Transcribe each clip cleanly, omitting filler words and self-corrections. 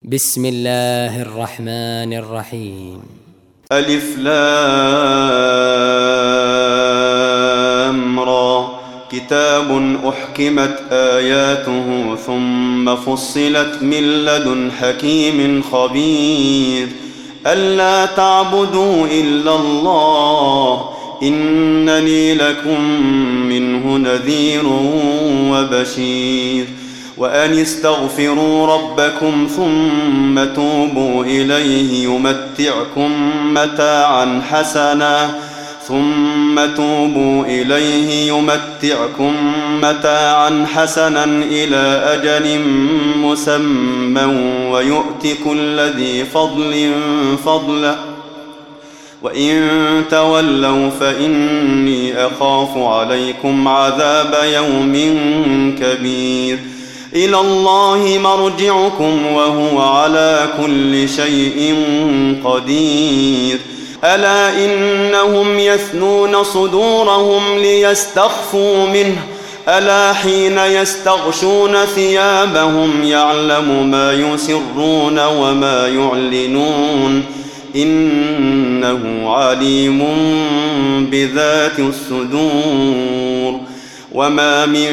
بسم الله الرحمن الرحيم. ألف لام را كتاب أحكمت آياته ثم فصلت من لدن حكيم خبير ألا تعبدوا إلا الله إنني لكم منه نذير وبشير وأن استغفروا ربكم ثم توبوا إليه يمتعكم متاعا حسنا إلى أجل مسمى ويؤت كل ذي فضل فضله وإن تولوا فإني أخاف عليكم عذاب يوم كبير إلى الله مرجعكم وهو على كل شيء قدير ألا إنهم يثنون صدورهم ليستخفوا منه ألا حين يستغشون ثيابهم يعلم ما يسرون وما يعلنون إنه عليم بذات الصدور وما من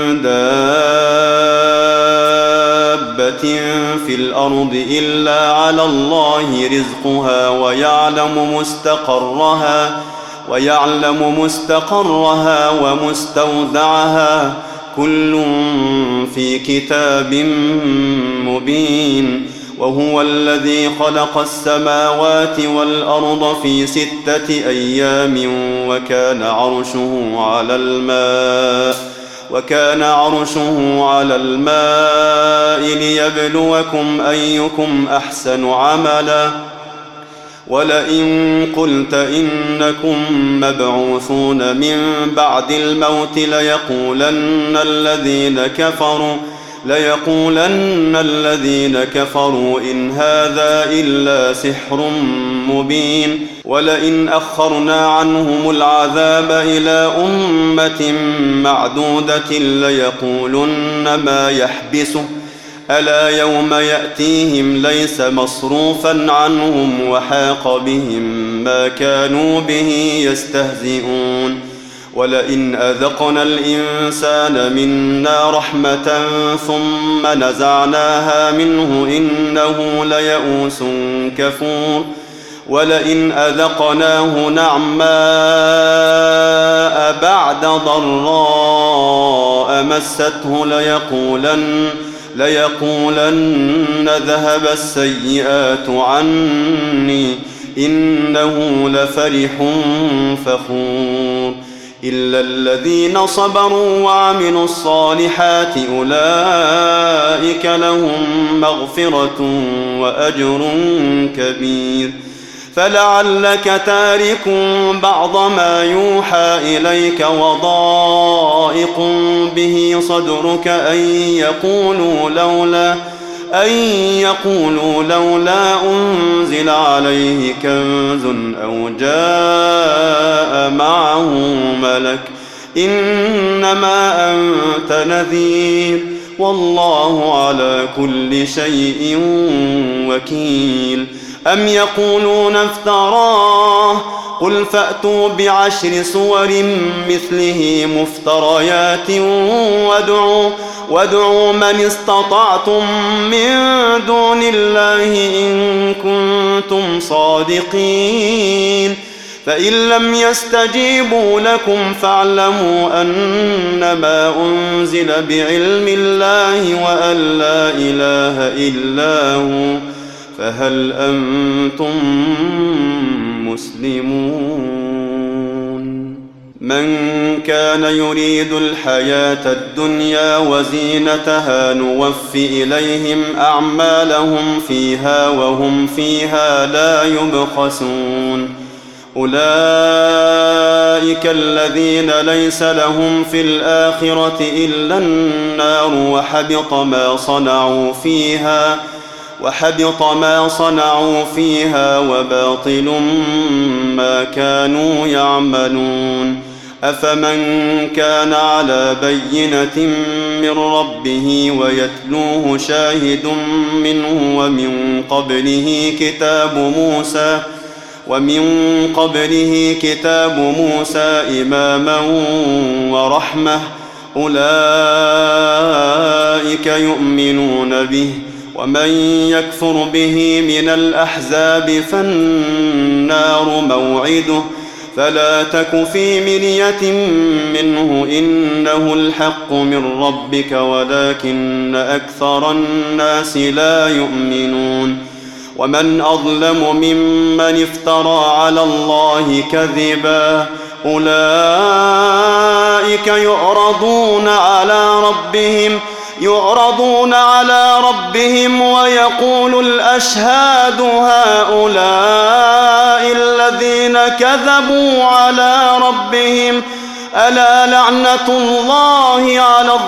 دابة في الأرض إلا على الله رزقها ويعلم مستقرها ومستودعها كل في كتاب مبين وهو الذي خلق السماوات والأرض في 6 أيام وكان عرشه على الماء ليبلوكم أيكم أحسن عملا ولئن قلت إنكم مبعوثون من بعد الموت ليقولن الذين كفروا إن هذا إلا سحر مبين ولئن أخرنا عنهم العذاب إلى أمة معدودة ليقولن ما يحبسه ألا يوم يأتيهم ليس مصروفا عنهم وحاق بهم ما كانوا به يستهزئون ولئن أذقنا الإنسان منا رحمة ثم نزعناها منه إنه ليئوس كفور ولئن أذقناه نعماء بعد ضراء مسته ليقولن ذهب السيئات عني إنه لفرح فخور إلا الذين صبروا وعملوا الصالحات أولئك لهم مغفرة وأجر كبير فلعلك تارك بعض ما يوحى إليك وضائق به صدرك أن يقولوا لولا أنزل عليه كنز أو جاء معه ملك إنما أنت نذير والله على كل شيء وكيل أم يقولون افتراه قل فأتوا ب10 سور مثله مفتريات وادعوا من استطعتم من دون الله إن كنتم صادقين فإن لم يستجيبوا لكم فاعلموا أنما أنزل بعلم الله وأن لا إله إلا هو فهل أنتم مسلمون من كان يريد الحياة الدنيا وزينتها نوفي إليهم أعمالهم فيها وهم فيها لا يبخسون أولئك الذين ليس لهم في الآخرة إلا النار وحبط ما صنعوا فيها وباطل ما كانوا يعملون أفمن كان على بينة من ربه ويتلوه شاهد منه ومن قبله كتاب موسى إماما ورحمة أولئك يؤمنون به ومن يكفر به من الأحزاب فالنار موعده فلا تك في مرية منه إنه الحق من ربك ولكن أكثر الناس لا يؤمنون ومن أظلم ممن افترى على الله كذبا أولئك يعرضون على ربهم ويقول الأشهاد هؤلاء الذين كذبوا على ربهم ألا لعنة الله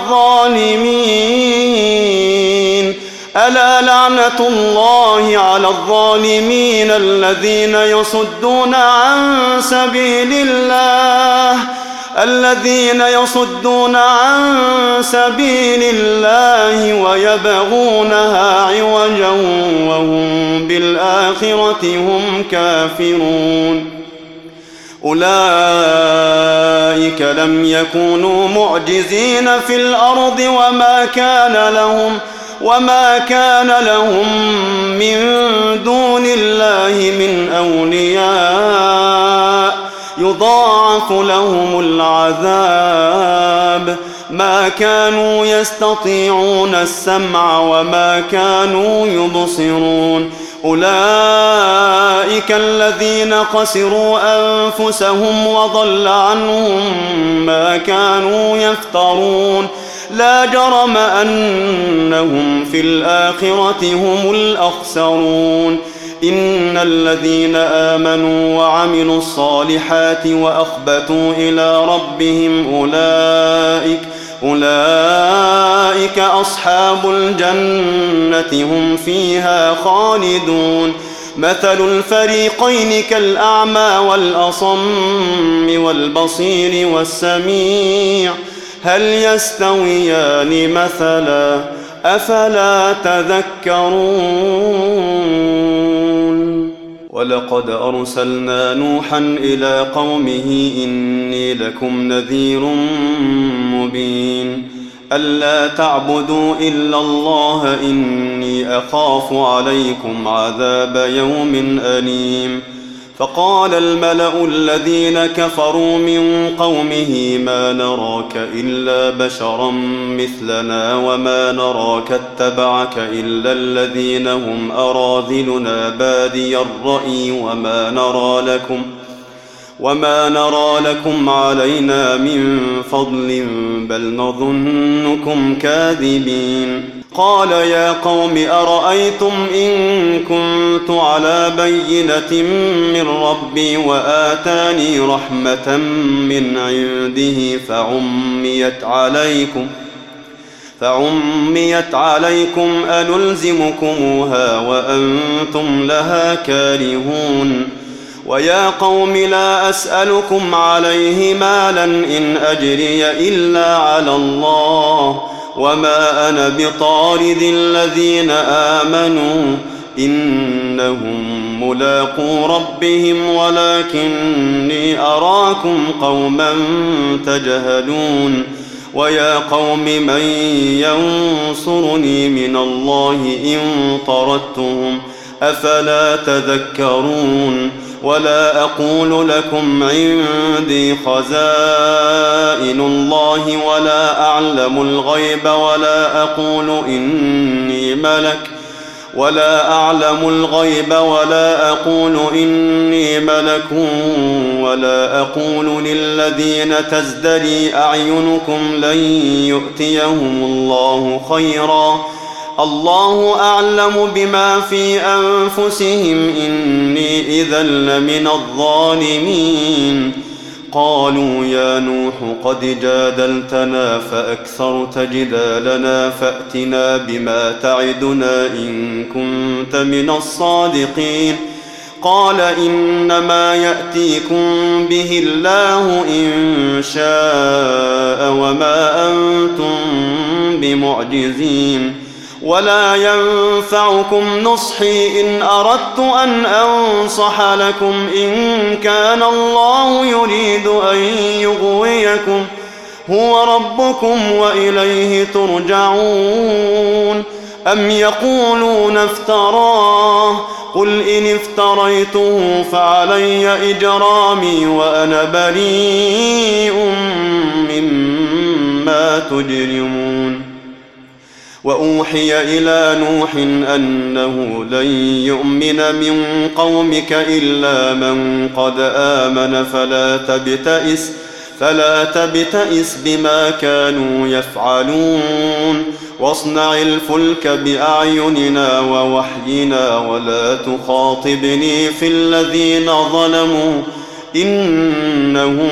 على الظالمين الذين يصدون عن سبيل الله ويبغونها عوجا وهم بالآخرة هم كافرون أولئك لم يكونوا معجزين في الأرض وما كان لهم من دون الله من أولياء يضاعف لهم العذاب ما كانوا يستطيعون السمع وما كانوا يبصرون أولئك الذين خسروا أنفسهم وضل عنهم ما كانوا يفترون لا جرم أنهم في الآخرة هم الأخسرون إن الذين آمنوا وعملوا الصالحات وأخبتوا إلى ربهم أولئك أصحاب الجنة هم فيها خالدون مثل الفريقين كالأعمى والأصم والبصير والسميع هل يستويان مثلا أفلا تذكرون ولقد أرسلنا نوحا إلى قومه إني لكم نذير مبين ألا تعبدوا إلا الله إني أخاف عليكم عذاب يوم أليم فقال الملأ الذين كفروا من قومه ما نراك إلا بشرا مثلنا وما نراك اتبعك إلا الذين هم أراذلنا بادي الرأي وما نرى لكم علينا من فضل بل نظنكم كاذبين قال يا قوم أرأيتم إن كنت على بينة من ربي وآتاني رحمة من عنده فعميت عليكم أنلزمكموها وأنتم لها كارهون ويا قوم لا أسألكم عليه مالا إن أجري إلا على الله وما أنا بطارد الذين آمنوا إنهم ملاقو ربهم ولكني أراكم قوما تجهلون ويا قوم من ينصرني من الله إن طردتهم أفلا تذكرون ولا أقول لكم عندي خزائن الله ولا أعلم الغيب ولا أقول إني ملك ولا أقول للذين تزدري أعينكم لن يؤتيهم الله خيرا الله أعلم بما في أنفسهم إني إذا لمن الظالمين قالوا يا نوح قد جادلتنا فأكثرت جدالنا فأتنا بما تعدنا إن كنت من الصادقين قال إنما يأتيكم به الله إن شاء وما أنتم بمعجزين ولا ينفعكم نصحي إن أردت أن أنصح لكم إن كان الله يريد أن يغويكم هو ربكم وإليه ترجعون أم يقولون افتراه قل إن افتريته فعلي إجرامي وأنا بريء مما تجرمون وأوحي إلى نوح أنه لن يؤمن من قومك إلا من قد آمن فلا تبتئس بما كانوا يفعلون واصنع الفلك بأعيننا ووحينا ولا تخاطبني في الذين ظلموا إنهم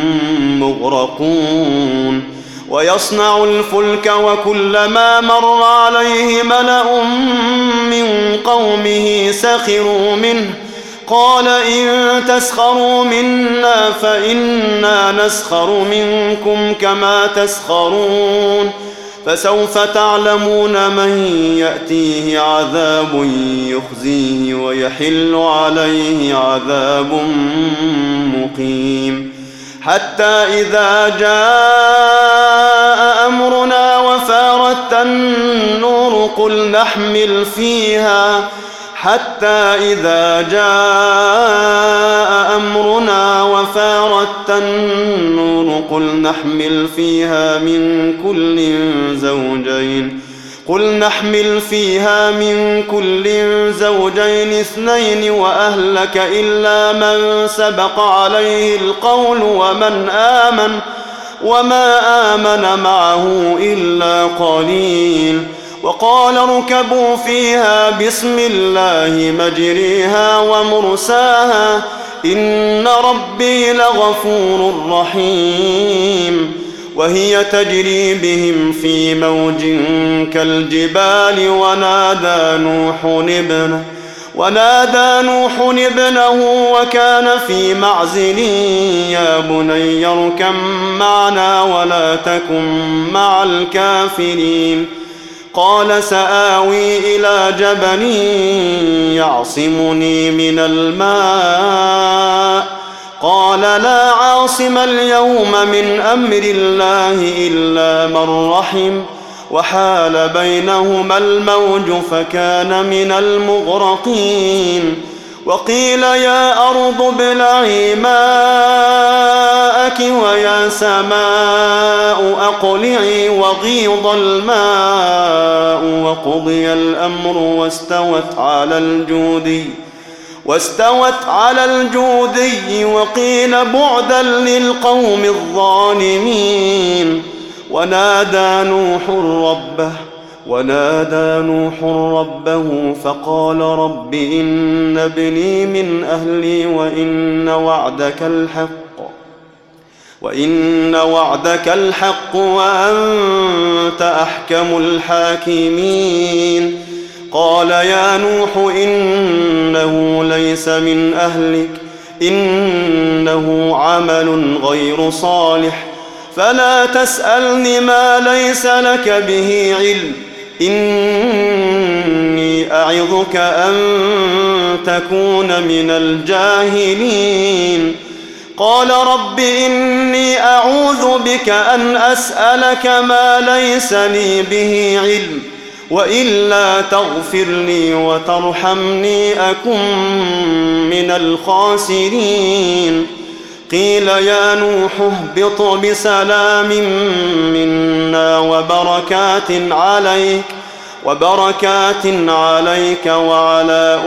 مغرقون ويصنع الفلك وكلما مر عليه ملأ من قومه سخروا منه قال إن تسخروا منا فإنا نسخر منكم كما تسخرون فسوف تعلمون من يأتيه عذاب يخزيه ويحل عليه عذاب مقيم حتى إذا جاء أمرنا وفارت النور قل نحمل فيها من كل زوجين اثنين وأهلك إلا من سبق عليه القول وما آمن معه إلا قليل وقال اركبوا فيها بسم الله مجريها ومرساها إن ربي لغفور رحيم وهي تجري بهم في موج كالجبال ونادى نوح ابنه وكان في معزل يا بني اركب معنا ولا تكن مع الكافرين قال سآوي إلى جبل يعصمني من الماء قال لا عاصم اليوم من أمر الله إلا من رحم وحال بينهما الموج فكان من المغرقين وقيل يا أرض ابلعي ماءك ويا سماء أقلعي وغيض الماء وقضي الأمر واستوت على الجودي وقيل بعدا للقوم الظالمين ونادى نوح ربه فقال رب إن ابني من أهلي وإن وعدك الحق وأنت أحكم الحاكمين قال يا نوح إنه ليس من أهلك إنه عمل غير صالح فلا تسألني ما ليس لك به علم إني أعظك أن تكون من الجاهلين قال رب إني أعوذ بك أن أسألك ما ليس لي به علم وإلا تغفر لي وترحمني أكن من الخاسرين قيل يا نوح اهبط بسلام منا وبركات عليك وعلى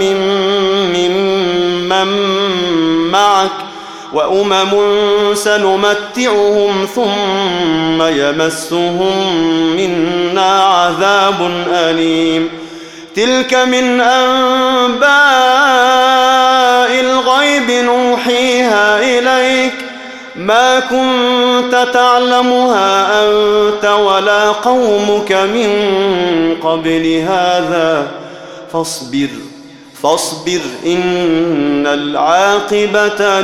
ممن معك وأمم سنمتعهم ثم يمسهم منا عذاب أليم تلك من أنباء الغيب نوحيها إليك ما كنت تعلمها أنت ولا قومك من قبل هذا فاصبر إن العاقبة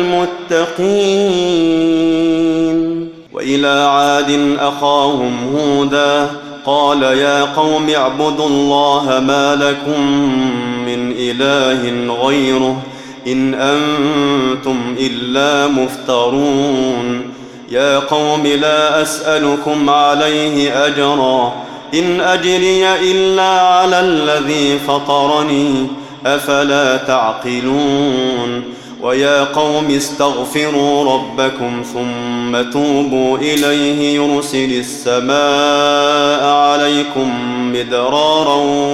للمتقين. وإلى عاد أخاهم هودا قال يا قوم اعبدوا الله ما لكم من إله غيره إن أنتم إلا مفترون. يا قوم لا أسألكم عليه أجرا إن أجري إلا على الذي فطرني أفلا تعقلون. ويا قوم استغفروا ربكم ثم توبوا إليه يرسل السماء عليكم مدرارا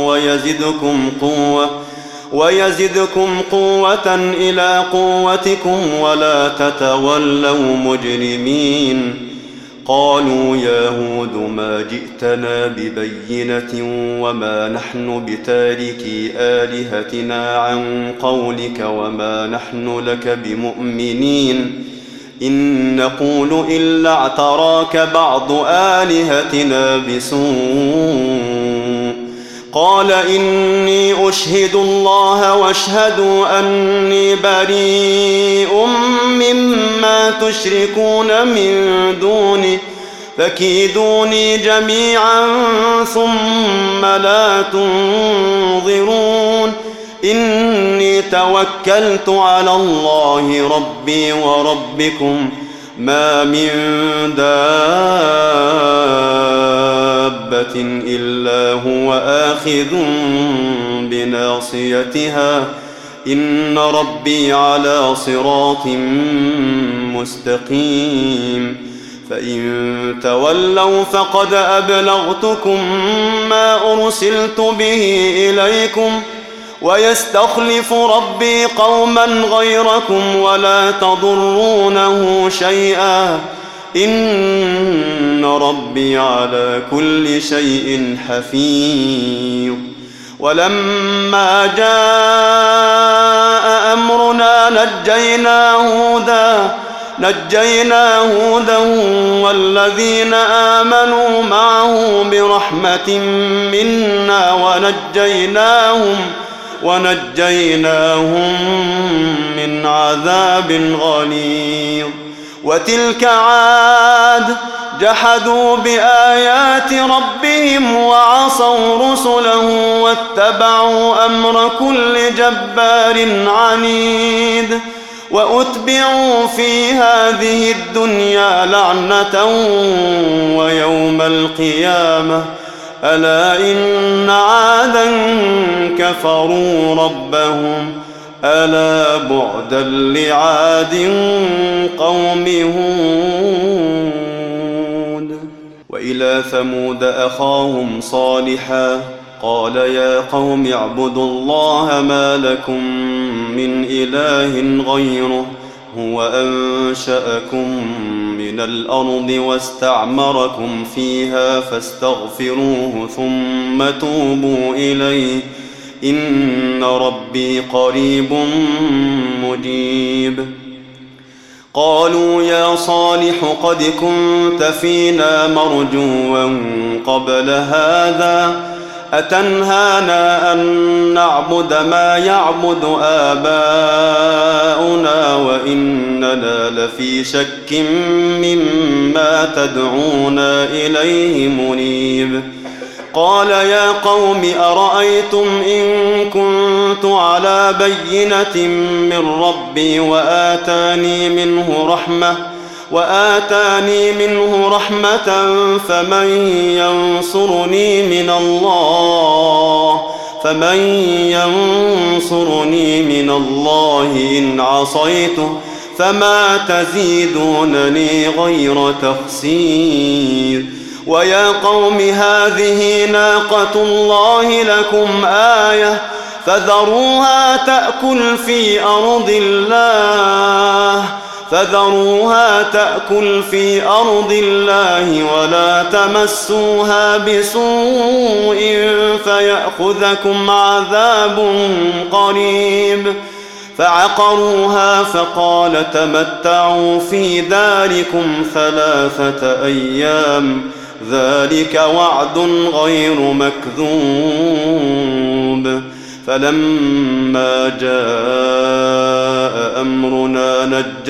ويزدكم قوة إلى قوتكم ولا تتولوا مجرمين. قالوا يا هود ما جئتنا ببينة وما نحن بتاركي آلهتنا عن قولك وما نحن لك بمؤمنين إن نقول إلا اعتراك بعض آلهتنا بسوء. قال إني أشهد الله واشهدوا أني بريء مما تشركون من دونه فكيدوني جميعا ثم لا تنظرون. إني توكلت على الله ربي وربكم ما من دابة إلا هو آخذ بناصيتها إن ربي على صراط مستقيم. فإن تولوا فقد أبلغتكم ما أرسلت به إليكم ويستخلف ربي قوما غيركم ولا تضرونه شيئا إن ربي على كل شيء حفيظ. ولما جاء أمرنا نجينا هودا والذين آمنوا معه برحمة منا ونجيناهم من عذاب غليظ. وتلك عاد جحدوا بآيات ربهم وعصوا رسله واتبعوا أمر كل جبار عنيد. وأتبعوا في هذه الدنيا لعنة ويوم القيامة ألا إن عادا كفروا ربهم ألا بعدا لعاد قوم هود. وإلى ثمود أخاهم صالحا قال يا قوم اعبدوا الله ما لكم من إله غيره هو أنشأكم من الأرض واستعمركم فيها فاستغفروه ثم توبوا إليه إن ربي قريب مجيب. قالوا يا صالح قد كنت فينا مرجوا قبل هذا أتنهانا أن نعبد ما يعبد آباؤنا وإننا لفي شك مما تدعونا إليه مريب. قال يا قوم أرأيتم إن كنت على بينة من ربي وآتاني منه رحمة فمن ينصرني من الله إن عصيته فما تزيدونني غير تخسير. ويا قوم هذه ناقة الله لكم آية فذروها تأكل في أرض الله ولا تمسوها بسوء فيأخذكم عذاب قريب. فعقروها فقال تمتعوا في داركم 3 أيام ذلك وعد غير مكذوب. فلما جاء أمرنا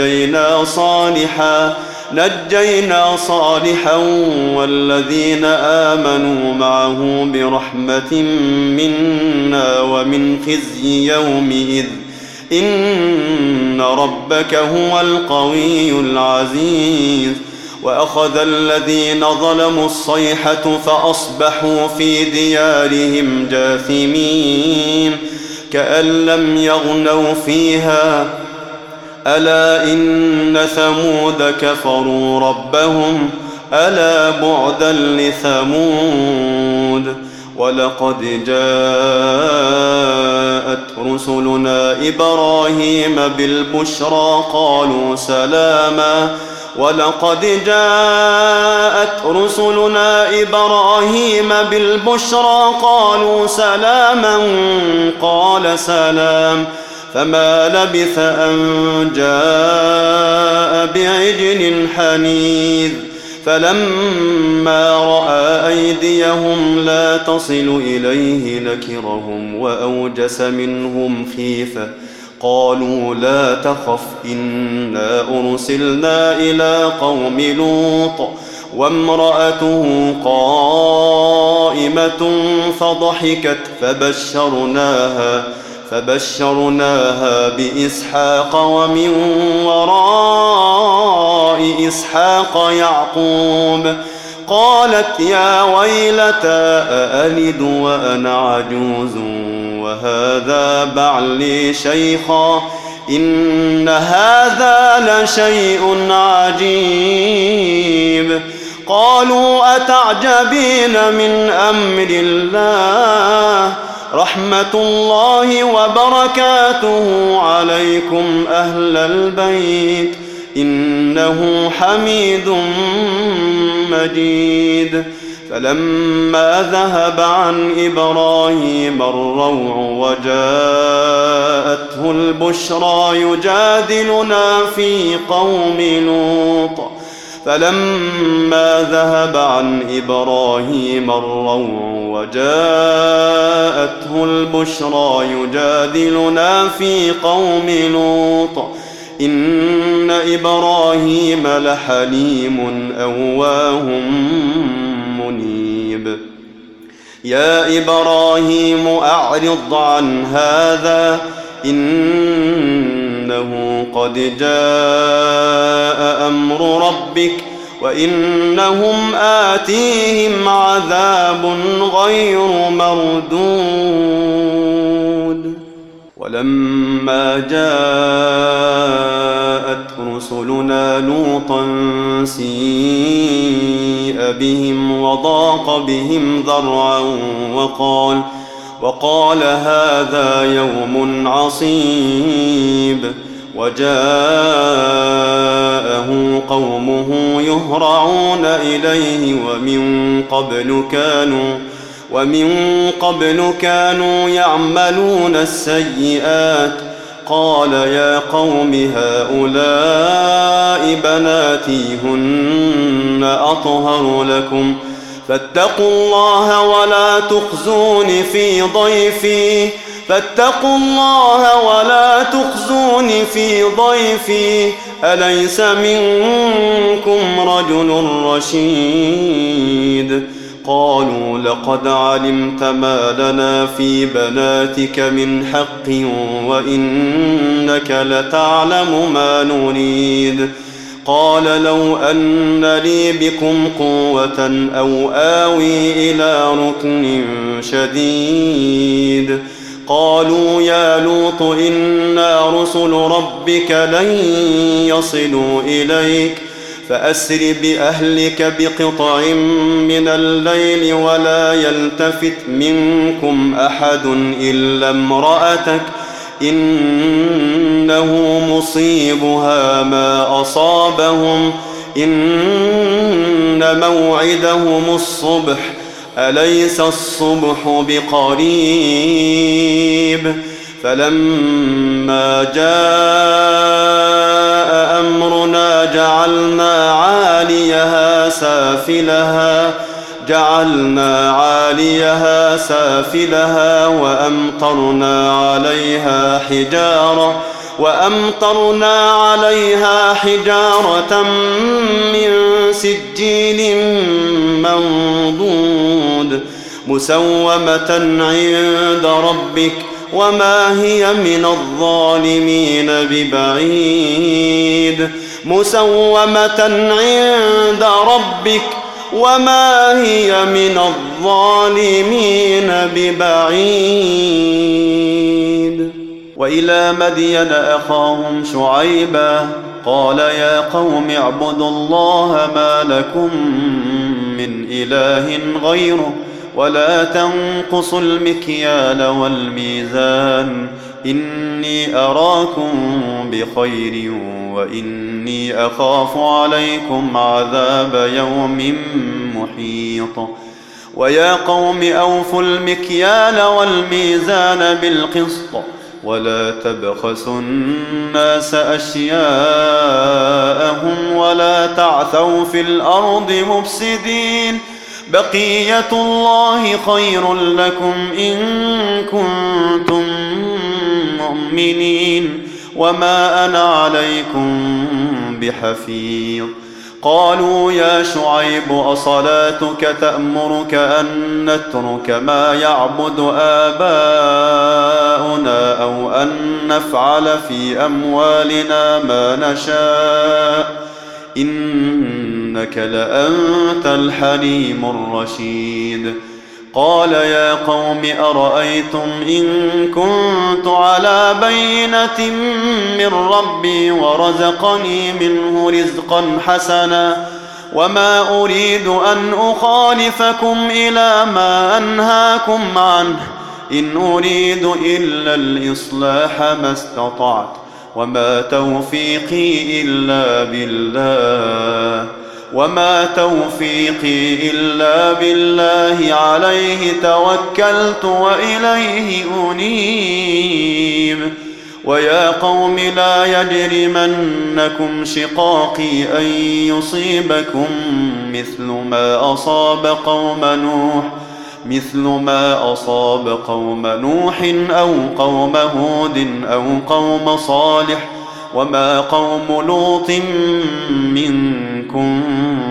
نجينا صالحا والذين آمنوا معه برحمة منا ومن خزي يومئذ إن ربك هو القوي العزيز. وأخذ الذين ظلموا الصيحة فأصبحوا في ديارهم جاثمين كأن لم يغنوا فيها ألا إن ثمود كفروا ربهم ألا بعدا لثمود. ولقد جاءت رسلنا إبراهيم بالبشرى قالوا سلاما قال سلام فما لبث أن جاء بعجل حنيذ. فلما رأى أيديهم لا تصل إليه نكرهم وأوجس منهم خيفة قالوا لا تخف إنا أرسلنا إلى قوم لوط وامرأته قائمة فضحكت فبشرناها بإسحاق ومن وراء إسحاق يعقوب. قالت يا ويلتى أألد وأنا عجوز وهذا بعلي شيخا إن هذا لشيء عجيب. قالوا أتعجبين من أمر الله رحمة الله وبركاته عليكم أهل البيت إنه حميد مجيد. فلما ذهب عن إبراهيم الروع وجاءته البشرى يجادلنا في قوم لوط إن إبراهيم لحليم أواه منيب. يا إبراهيم أعرض عن هذا إنه قد جاء أمر ربك وإنهم آتيهم عذاب غير مردود. ولما جاءت رسلنا لوطا سيء بهم وضاق بهم ذرعا وقال هذا يوم عصيب. وجاءه قومه يهرعون إليه ومن قبل كانوا يعملون السيئات. قال يا قوم هؤلاء بناتي هن أطهر لكم فاتقوا الله ولا تخزوني في ضيفي أليس منكم رجل رشيد. قالوا لقد علمت ما لنا في بناتك من حق وإنك لتعلم ما نريد. قال لو أن لي بكم قوة أو آوي إلى ركن شديد. قالوا يا لوط إنا رسل ربك لن يصلوا إليك فأسر بأهلك بقطع من الليل ولا يلتفت منكم أحد إلا امرأتك إنه مصيبها ما أصابهم إن موعدهم الصبح أليس الصبح بقريب. فلما جاء أمرنا جعلنا جعلنا عاليها سافلها وأمطرنا عليها حجارة من سجيل منضود مسومة عند ربك وما هي من الظالمين ببعيد مسومة عند ربك وما هي من الظالمين ببعيد. وإلى مدين أخاهم شعيبا قال يا قوم اعبدوا الله ما لكم من إله غيره ولا تنقصوا المكيال والميزان إني أراكم بخير وإني أخاف عليكم عذاب يوم محيط. ويا قوم أوفوا المكيال والميزان بالقسط ولا تبخسوا الناس أشياءهم ولا تعثوا في الأرض مفسدين بقية الله خير لكم إن كنتم مؤمنين وما أنا عليكم بحفيظ. قالوا يا شعيب أصلاتك تأمرك أن نترك ما يعبد آباؤنا أو أن نفعل في أموالنا ما نشاء إنك لأنت الحليم الرشيد. قال يا قوم أرأيتم إن كنت على بينة من ربي ورزقني منه رزقا حسنا وما أريد أن أخالفكم إلى ما أنهاكم عنه إن أريد إلا الإصلاح ما استطعت وما توفيقي إلا بالله عليه توكلت وإليه أنيب. ويا قوم لا يجرمنكم شقاقي أن يصيبكم مثل ما أصاب قوم نوح أو قوم هود أو قوم صالح وما قوم لوط منكم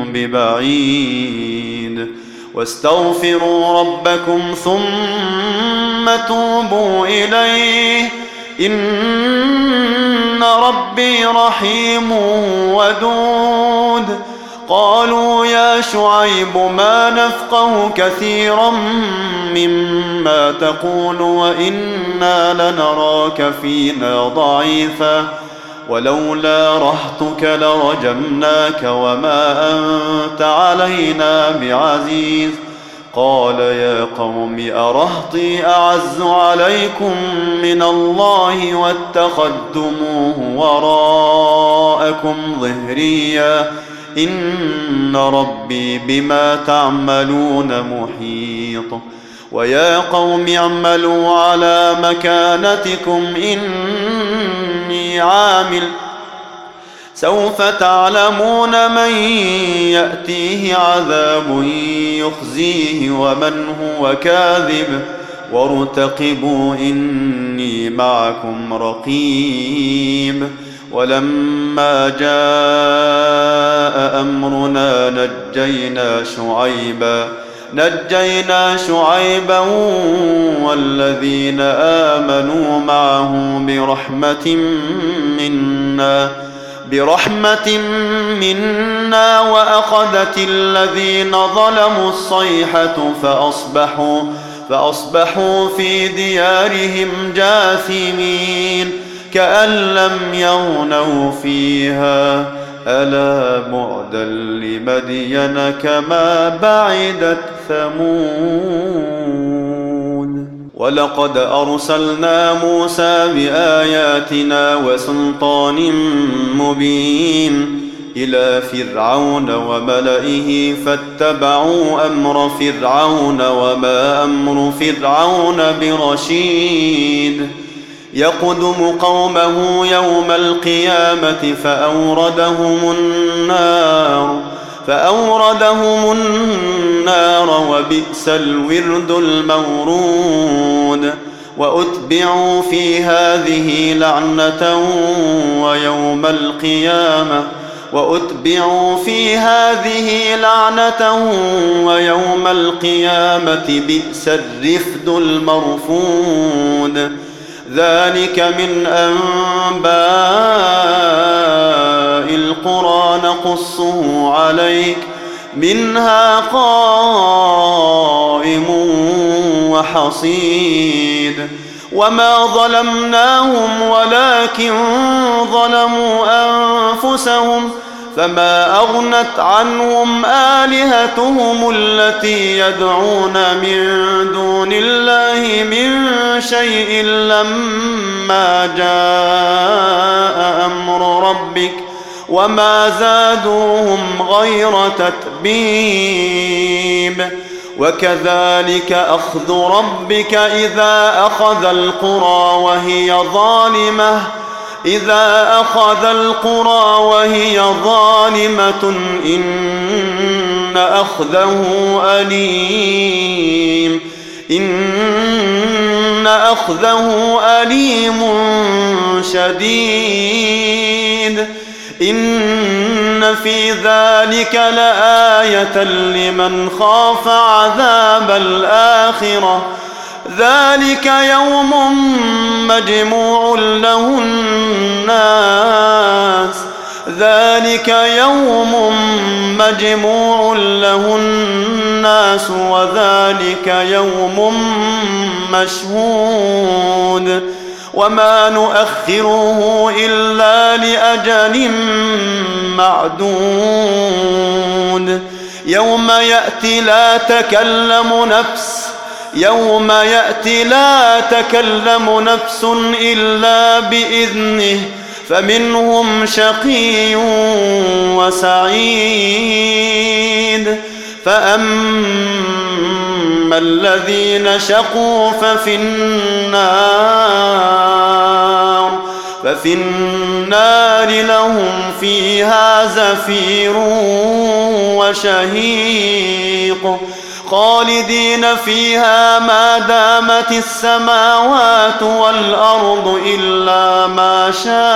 ببعيد. واستغفروا ربكم ثم توبوا إليه إن ربي رحيم ودود. قالوا يا شعيب ما نفقه كثيرا مما تقول وإنا لنراك فينا ضعيفا ولولا رهطك لرجمناك وما أنت علينا بعزيز. قال يا قوم أرهطي أعز عليكم من الله واتخذتموه وراءكم ظهريا إن ربي بما تعملون محيط. ويا قوم اعملوا على مكانتكم إني عامل سوف تعلمون من يأتيه عذاب يخزيه ومن هو كاذب وارتقبوا إني معكم رقيب. ولما جاء أمرنا نجينا شعيبا والذين آمنوا معه برحمة منا وأخذت الذين ظلموا الصيحة فأصبحوا في ديارهم جاثمين كأن لم يغنوا فيها ألا بعدا لمدين كما بعدت ثمود. ولقد أرسلنا موسى بآياتنا وسلطان مبين إلى فرعون وملئه فاتبعوا أمر فرعون وما أمر فرعون برشيد. يقدم قومه يوم القيامة فأوردهم النار وبئس الورد المورود وأتبعوا في هذه لعنة ويوم القيامة بئس الرفد المرفود ذلك من أنباء القرى نقصه عليك منها قائم وحصيد وما ظلمناهم ولكن ظلموا أنفسهم فما أغنت عنهم آلهتهم التي يدعون من دون الله من شيء لما جاء أمر ربك وما زادوهم غير تتبيب وكذلك أخذ ربك إذا أخذ القرى وهي ظالمة إن أخذه أليم شديد إن في ذلك لآية لمن خاف عذاب الآخرة ذلك يوم مجموع له الناس وذلك يوم مشهود وما نؤخره إلا لأجل معدود يوم يأتي لا تكلم نفس إلا بإذنه فمنهم شقي وسعيد فأما الذين شقوا ففي النار لهم فيها زفير وشهيق خالدين فيها ما دامت السماوات والأرض إلا ما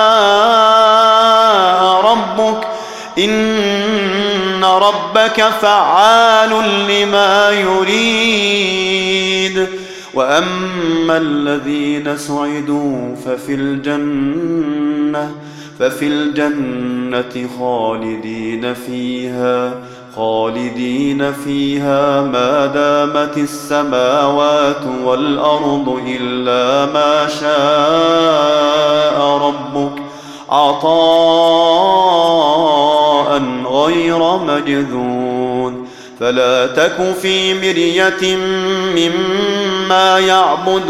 شاء ربك إن ربك فعال لما يريد وأما الذين سعدوا ففي الجنة خالدين فيها ما دامت السماوات والأرض إلا ما شاء ربك عطاء غير مجذوذ فلا تك في مرية مما يعبد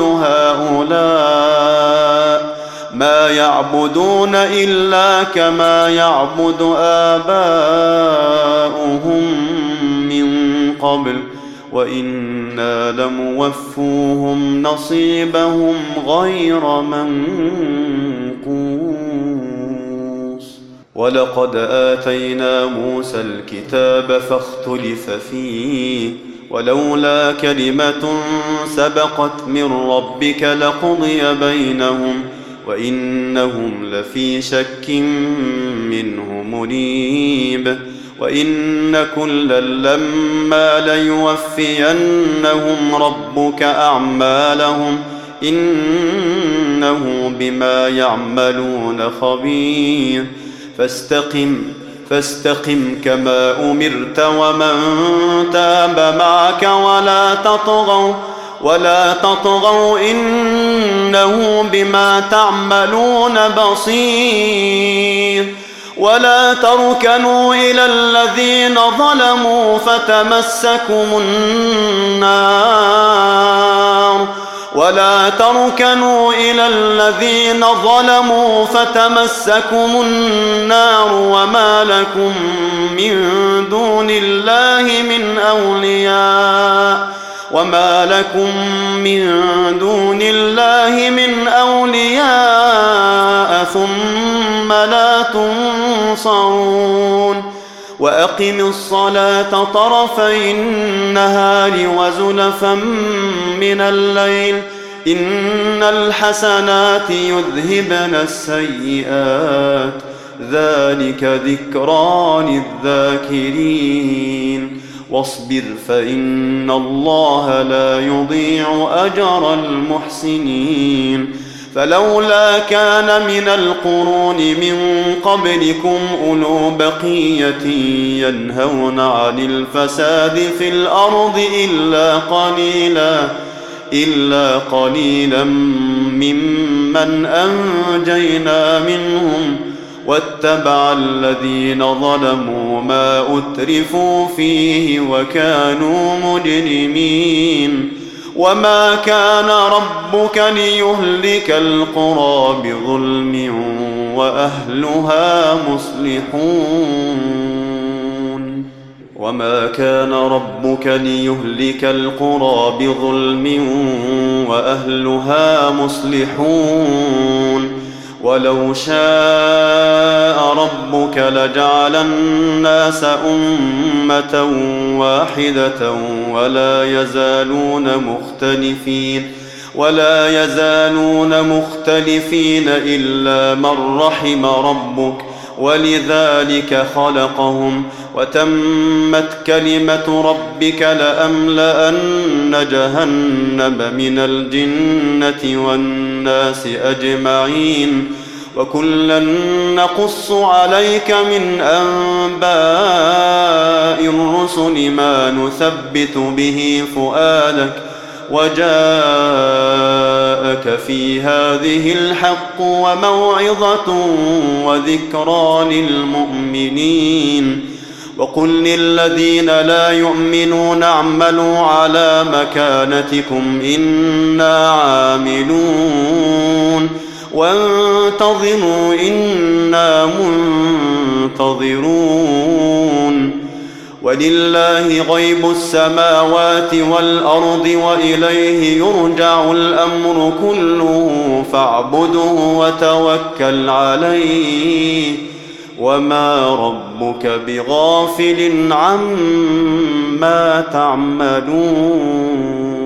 هؤلاء ما يعبدون إلا كما يعبد آباؤهم من قبل وإنا لموفوهم نصيبهم غير منقوص ولقد آتينا موسى الكتاب فاختلف فيه ولولا كلمة سبقت من ربك لقضي بينهم وإنهم لفي شك منه مريب وإن كلا لما ليوفينهم ربك أعمالهم إنه بما يعملون خبير فاستقم كما أمرت ومن تاب معك ولا تطغوا إنه بما تعملون بصير ولا تركنوا إلى الذين ظلموا فتمسكم النار وما لكم من دون الله من أولياء ثم لا تنصرون وأقم الصلاة طرفي النهار وزلفا من الليل إن الحسنات يذهبن السيئات ذلك ذكرى للذاكرين واصبر فإن الله لا يضيع أجر المحسنين فلولا كان من القرون من قبلكم أولو بقية ينهون عن الفساد في الأرض إلا قليلا ممن أنجينا منهم واتبع الذين ظلموا ما أترفوا فيه وكانوا مجرمين وما كان ربك ليهلك القرى بظلم وأهلها مصلحون وما كان ربك ليهلك القرى بظلم وأهلها مصلحون ولو شاء ربك لجعل الناس أمة واحدة ولا يزالون مختلفين إلا من رحم ربك ولذلك خلقهم وتمت كلمة ربك لأملأن جهنم من الجنة والناس أجمعين وكلا نقص عليك من أنباء الرسل ما نثبت به فؤادك وجاءك في هذه الحق وموعظة وذكرى للمؤمنين وقل للذين لا يؤمنون اعملوا على مكانتكم إنا عاملون وانتظروا إنا منتظرون ولله غيب السماوات والأرض وإليه يرجع الأمر كله فاعبده وتوكل عليه وما ربك بغافل عما تعملون